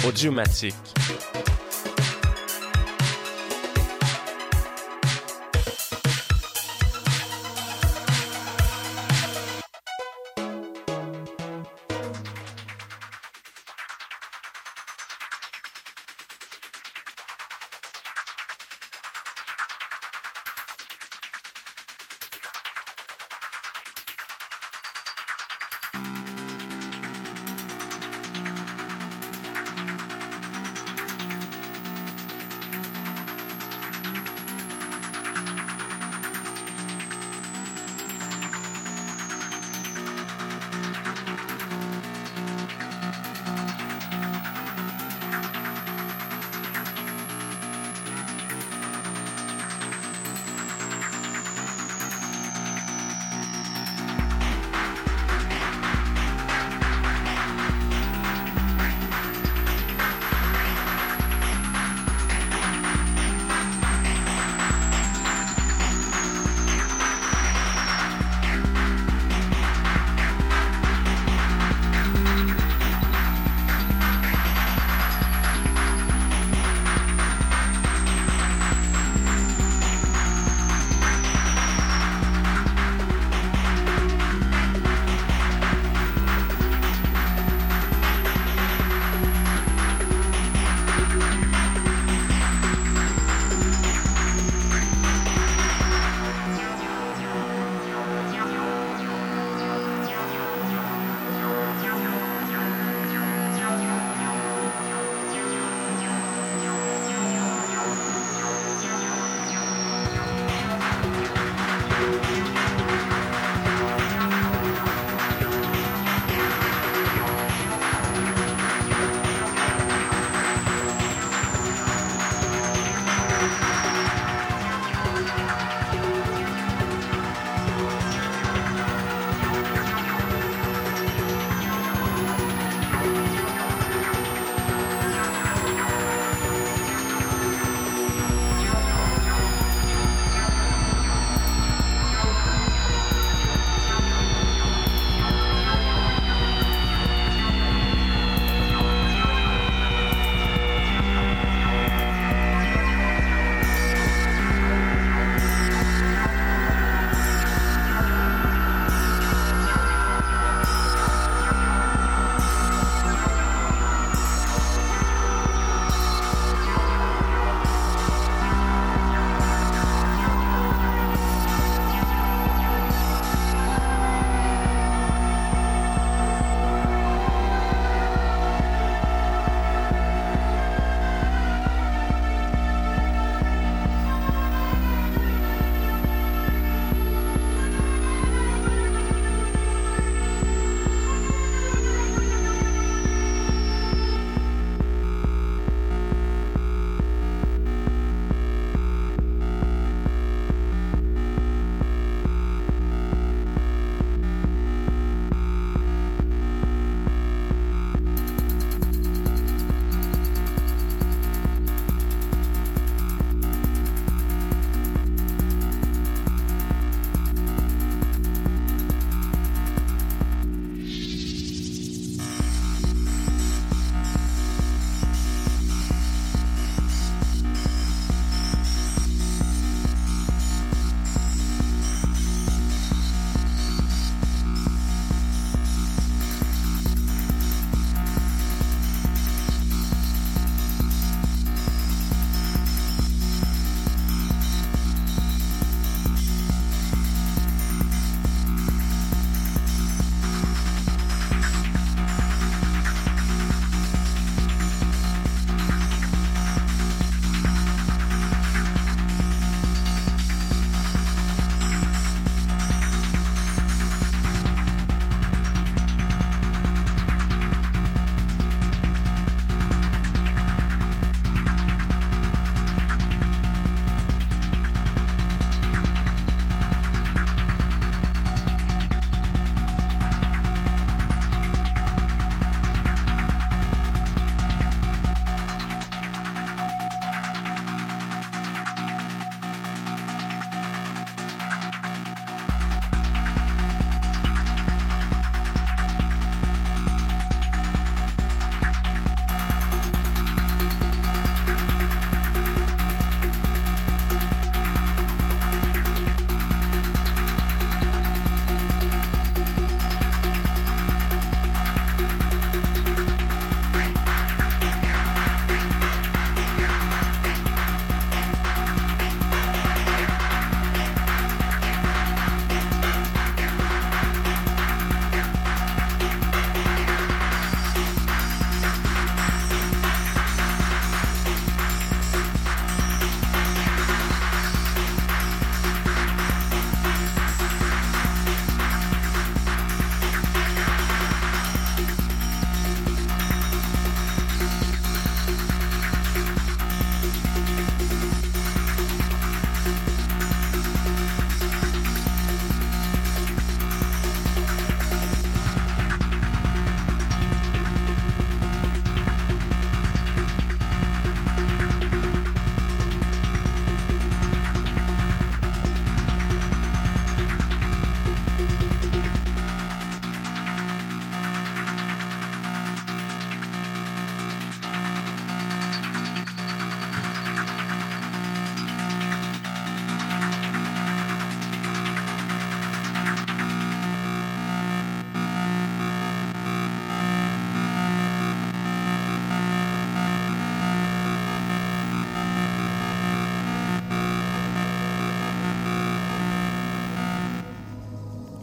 Audiomatique.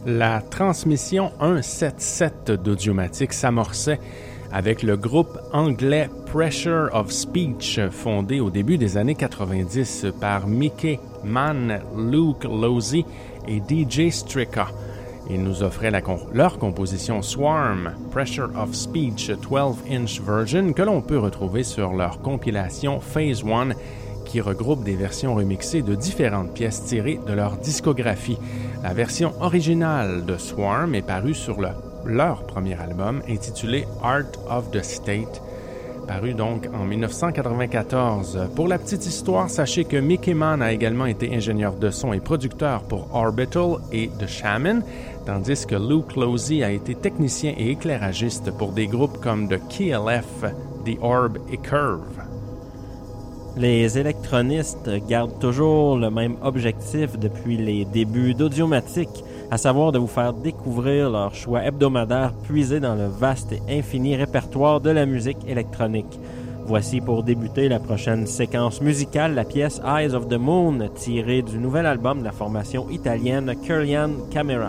La transmission 177 d'Audiomatique s'amorçait avec le groupe anglais Pressure of Speech, fondé au début des années 90 par Mickey Mann, Luke Losey et DJ Stricka. Ils nous offraient leur composition Swarm, Pressure of Speech 12-inch version, que l'on peut retrouver sur leur compilation Phase 1, qui regroupe des versions remixées de différentes pièces tirées de leur discographie. La version originale de Swarm est parue sur leur premier album intitulé Art of the State, paru donc en 1994. Pour la petite histoire, sachez que Mickey Mann a également été ingénieur de son et producteur pour Orbital et The Shaman, tandis que Luke Losey a été technicien et éclairagiste pour des groupes comme The KLF, The Orb et Curve. Les électronistes gardent toujours le même objectif depuis les débuts d'Audiomatique, à savoir de vous faire découvrir leurs choix hebdomadaires puisés dans le vaste et infini répertoire de la musique électronique. Voici pour débuter la prochaine séquence musicale la pièce Eyes of the Moon, tirée du nouvel album de la formation italienne Kirlian Camera.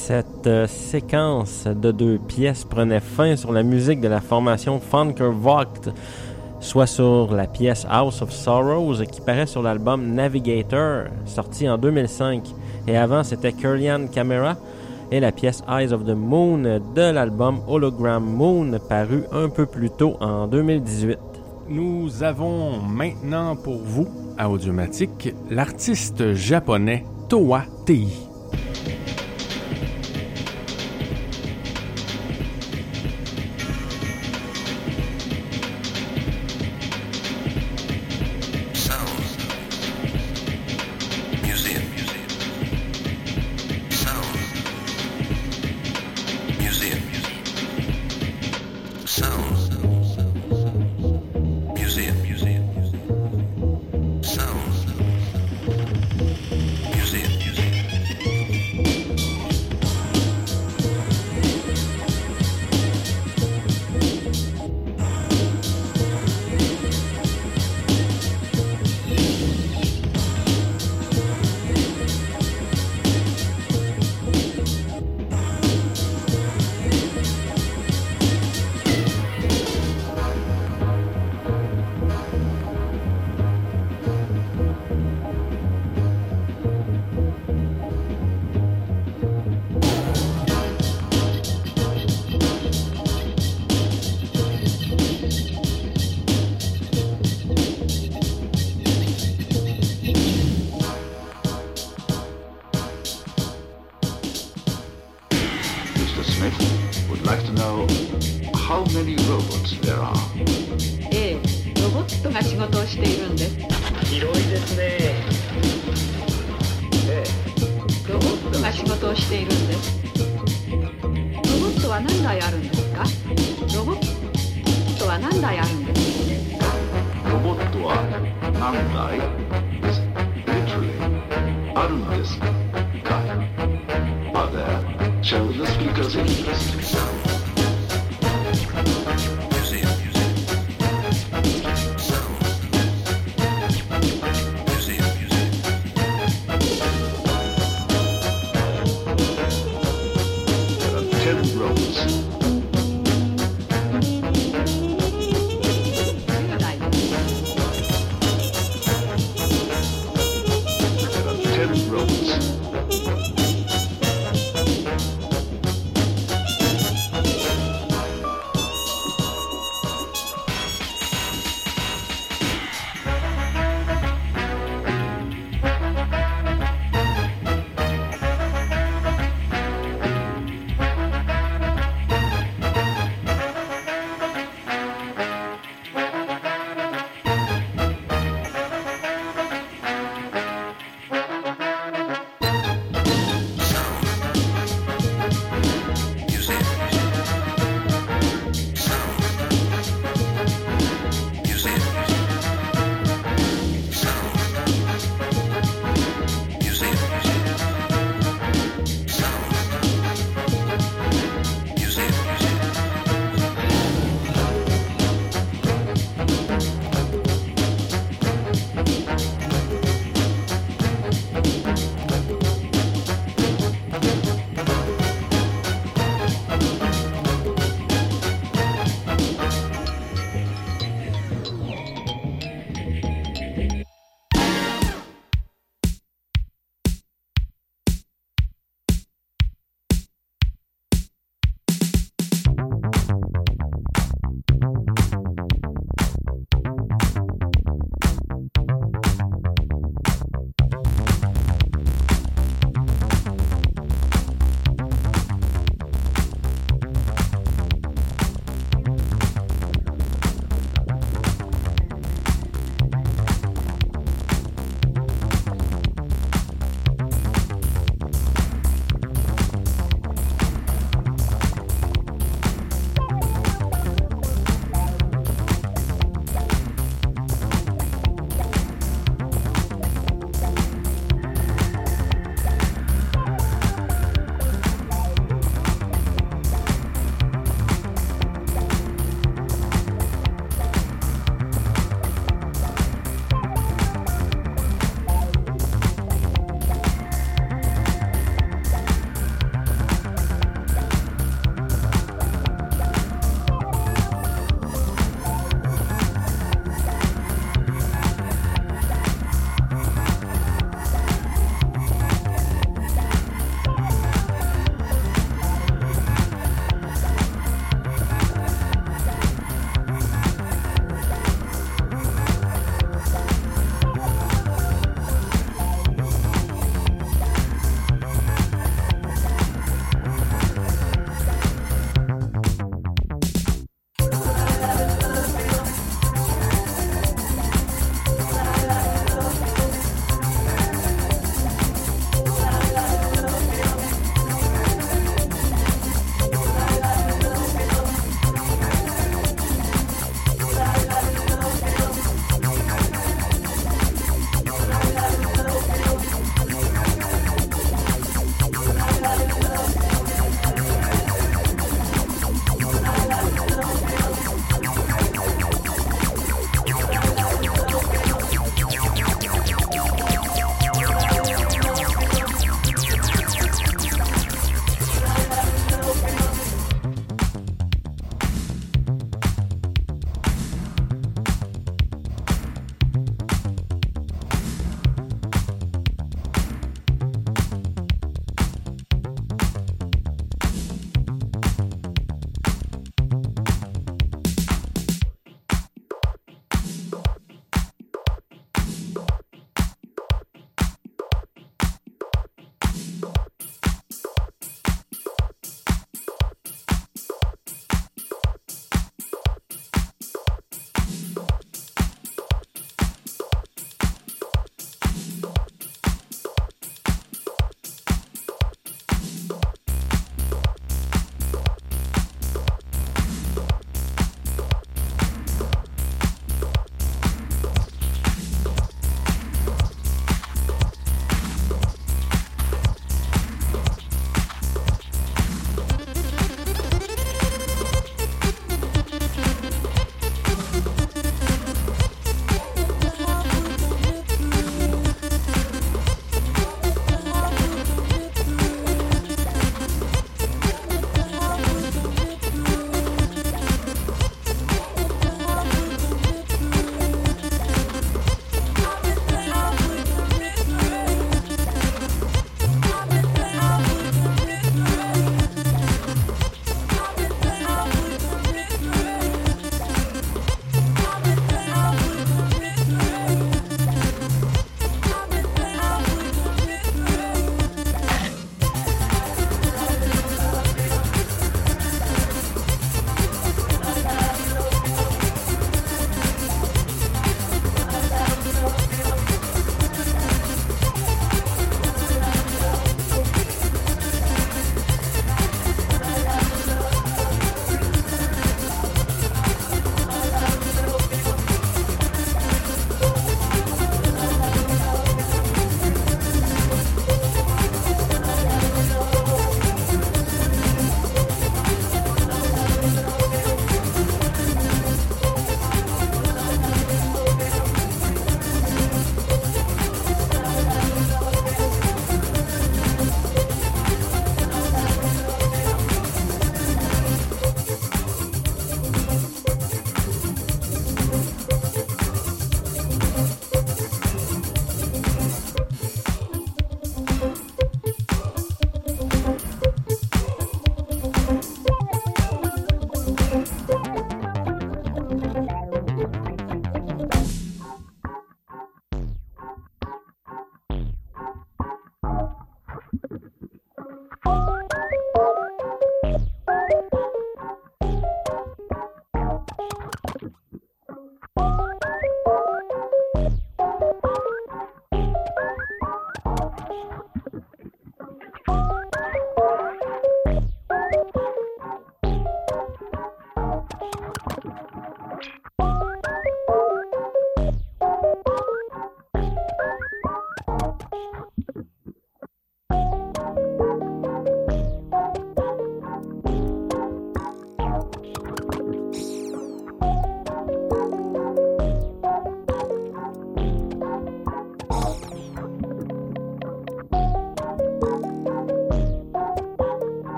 Cette séquence de 2 pièces prenait fin sur la musique de la formation Funkervogt, soit sur la pièce House of Sorrows qui paraît sur l'album Navigator, sorti en 2005. Et avant, c'était Kirlian Camera et la pièce Eyes of the Moon de l'album Hologram Moon, paru un peu plus tôt en 2018. Nous avons maintenant pour vous, à Audiomatique, l'artiste japonais Towa Tei.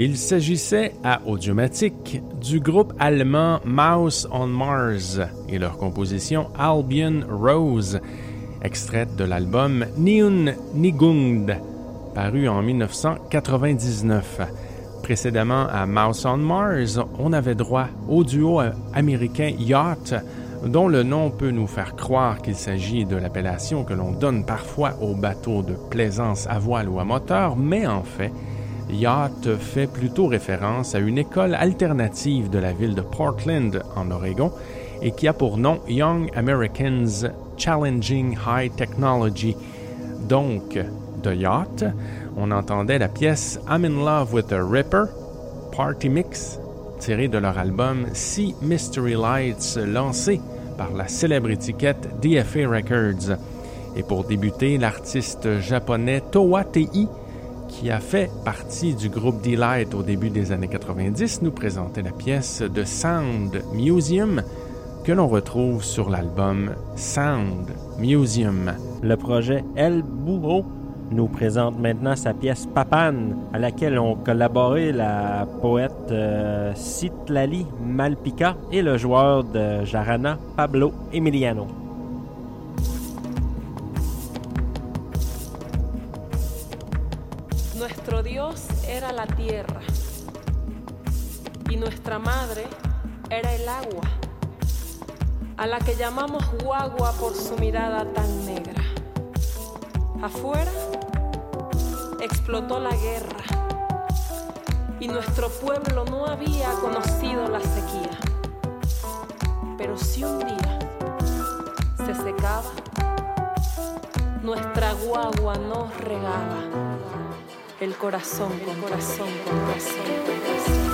Il s'agissait à Audiomatique du groupe allemand Mouse on Mars et leur composition Albion Rose, extraite de l'album Neun Nigund, paru en 1999. Précédemment à Mouse on Mars, on avait droit au duo américain Yacht, dont le nom peut nous faire croire qu'il s'agit de l'appellation que l'on donne parfois aux bateaux de plaisance à voile ou à moteur, mais en fait, Yacht fait plutôt référence à une école alternative de la ville de Portland, en Oregon, et qui a pour nom Young Americans Challenging High Technology. Donc, de Yacht, on entendait la pièce I'm in Love with a Ripper, Party Mix, tirée de leur album Sea Mystery Lights, lancé par la célèbre étiquette DFA Records. Et pour débuter, l'artiste japonais Towa Tei, qui a fait partie du groupe Delight au début des années 90, nous présentait la pièce de Sound Museum que l'on retrouve sur l'album Sound Museum. Le projet El Burro nous présente maintenant sa pièce Papan, à laquelle ont collaboré la poète Citlali Malpica et le joueur de jarana Pablo Emiliano. Nuestro Dios era la tierra y nuestra madre era el agua, a la que llamamos guagua por su mirada tan negra. Afuera explotó la guerra y nuestro pueblo no había conocido la sequía. Pero si un día se secaba, nuestra guagua nos regaba el corazón, el corazón, el corazón, el corazón.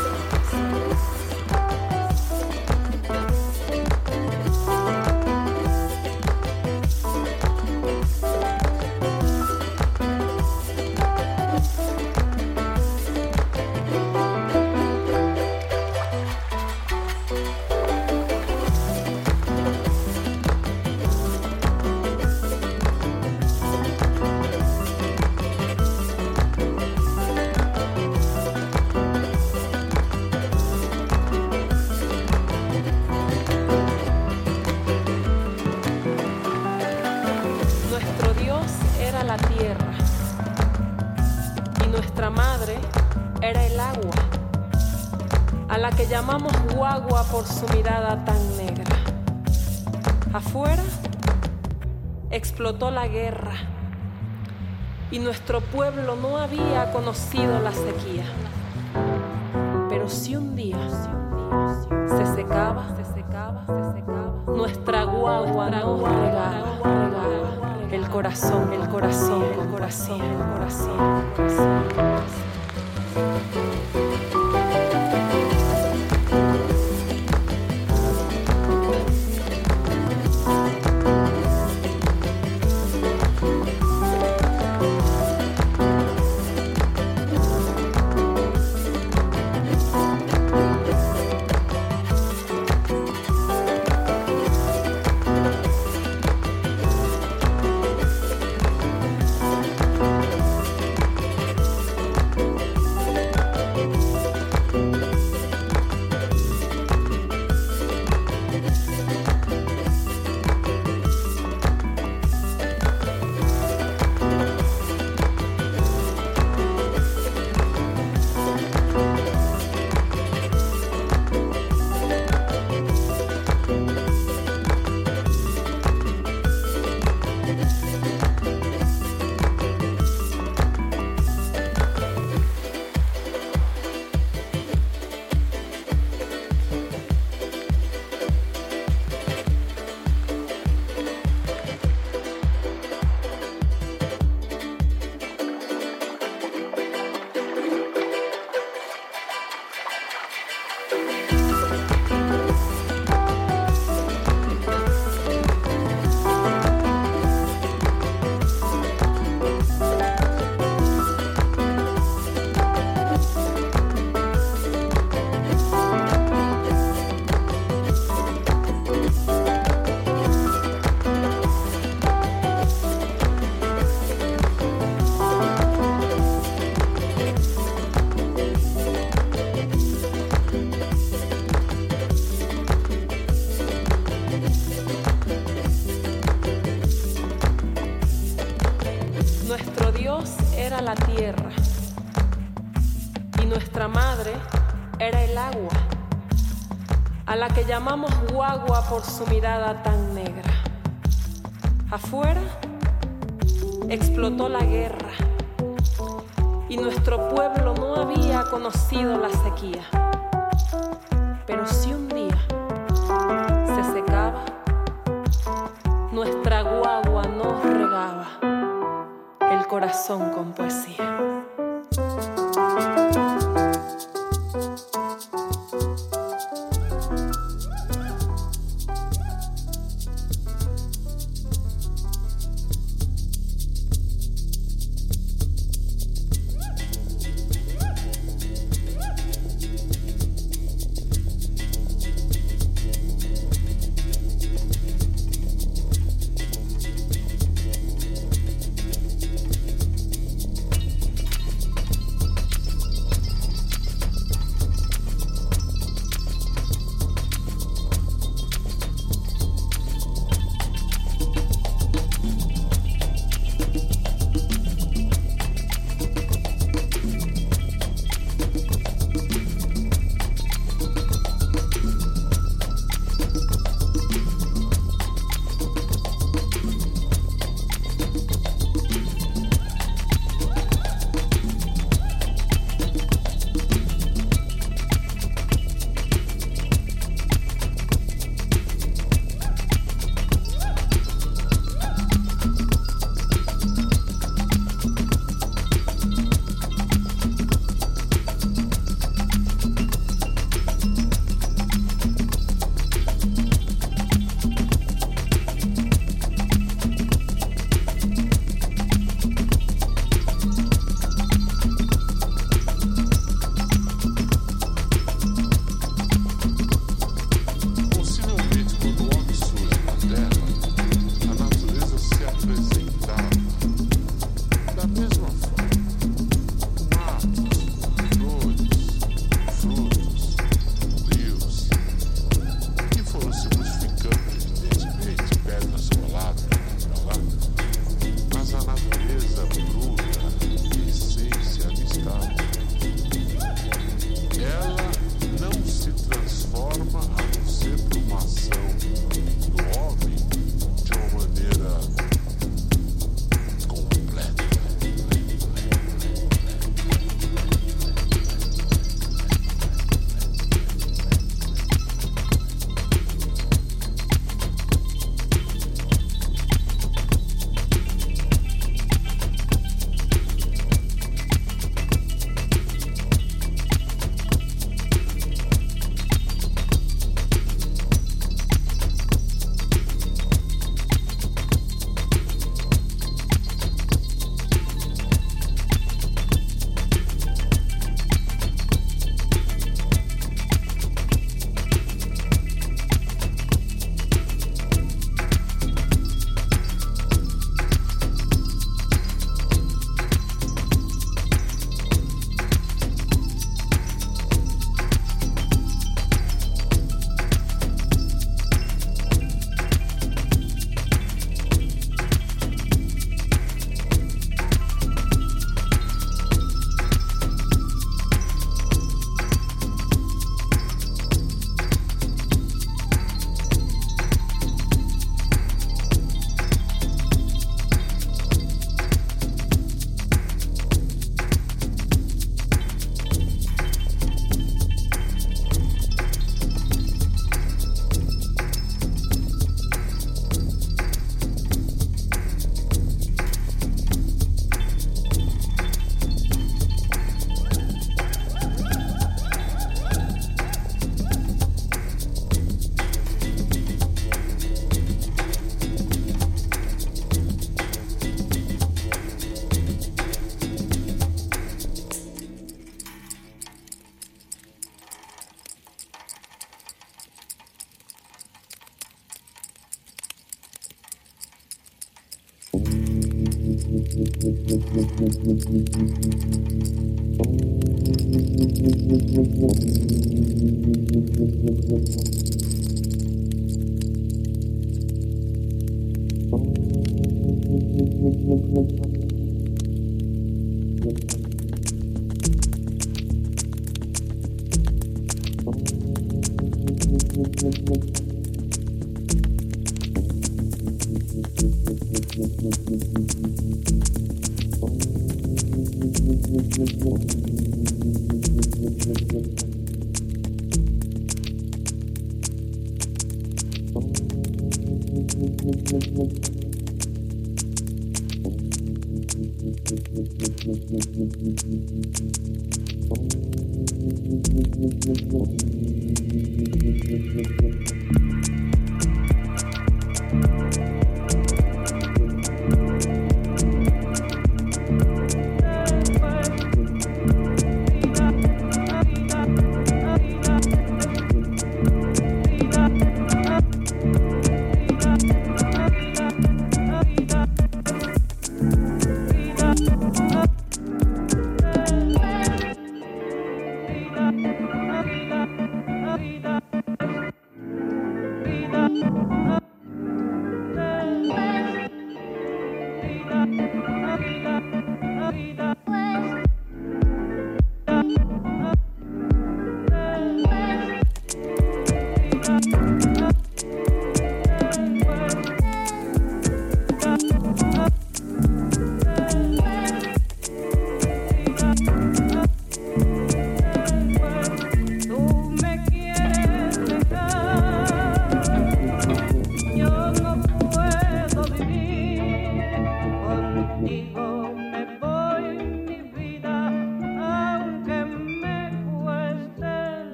Llamamos guagua por su mirada tan negra. Afuera explotó la guerra y nuestro pueblo no había conocido la sequía. Pero si un día se secaba, nuestra guagua nos regaba el corazón, el corazón, el corazón, el corazón, el corazón. la tierra y nuestra madre era el agua, a la que llamamos guagua por su mirada tan negra. Afuera explotó la guerra y nuestro pueblo no había conocido la sequía. Pero si un día se secaba, nuestra guagua nos regaba el corazón con poesía.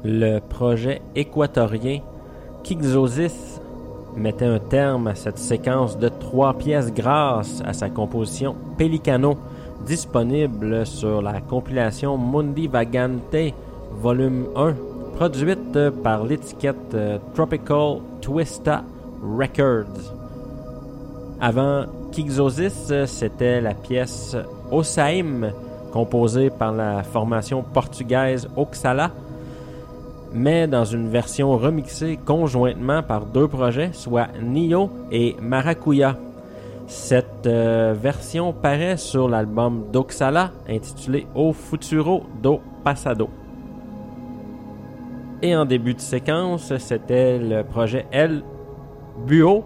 Le projet équatorien Kixosis mettait un terme à cette séquence de 3 pièces grâce à sa composition Pelicano, disponible sur la compilation Mundi Vagante Volume 1, produite par l'étiquette Tropical Twista Records. Avant Kixosis, c'était la pièce Osaim, composée par la formation portugaise Oxala, mais dans une version remixée conjointement par 2 projets, soit Nio et Maracuya. Cette version paraît sur l'album d'Oxala, intitulé O Futuro do Passado. Et en début de séquence, c'était le projet El Buo,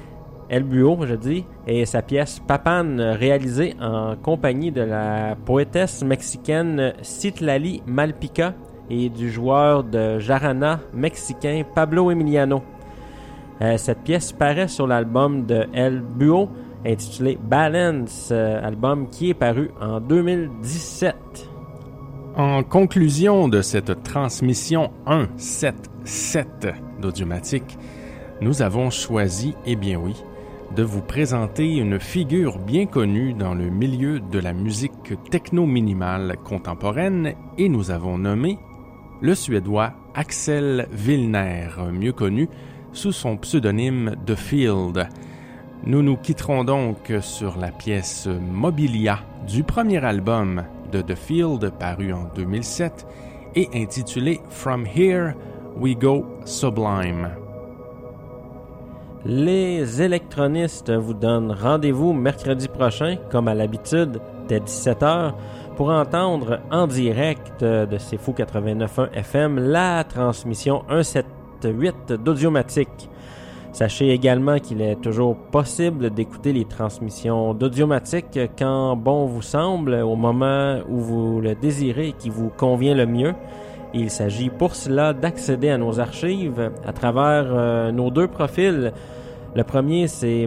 et sa pièce Papan, réalisée en compagnie de la poétesse mexicaine Citlali Malpica et du joueur de jarana mexicain Pablo Emiliano. Cette pièce paraît sur l'album de El Buo, intitulé Balance, album qui est paru en 2017. En conclusion de cette transmission 177 d'Audiomatique, nous avons choisi, eh bien oui, de vous présenter une figure bien connue dans le milieu de la musique techno-minimale contemporaine et nous avons nommé le Suédois Axel Willner, mieux connu sous son pseudonyme The Field. Nous nous quitterons donc sur la pièce Mobilia du premier album de The Field paru en 2007 et intitulé From Here We Go Sublime. Les électronistes vous donnent rendez-vous mercredi prochain, comme à l'habitude, dès 17h, pour entendre en direct de C'est Fou 89.1 FM la transmission 178 d'Audiomatique. Sachez également qu'il est toujours possible d'écouter les transmissions d'Audiomatique quand bon vous semble, au moment où vous le désirez et qui vous convient le mieux. Il s'agit pour cela d'accéder à nos archives à travers nos 2 profils. Le premier, c'est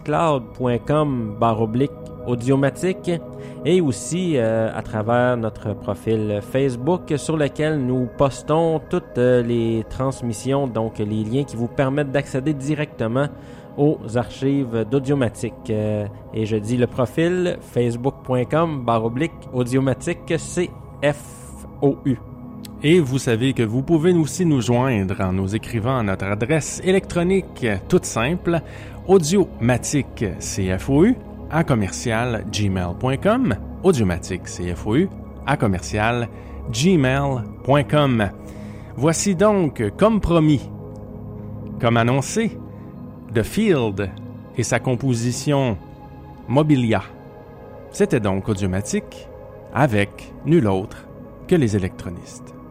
mixcloud.com/audiomatique et aussi à travers notre profil Facebook sur lequel nous postons toutes les transmissions, donc les liens qui vous permettent d'accéder directement aux archives d'Audiomatique. Et je dis le profil facebook.com/audiomatique CFOU. Et vous savez que vous pouvez aussi nous joindre en nous écrivant à notre adresse électronique toute simple audiomaticfou@gmail.com audiomaticfou@gmail.com. Voici donc, comme promis, comme annoncé, The Field et sa composition Mobilia. C'était donc Audiomatique avec nul autre que les électronistes.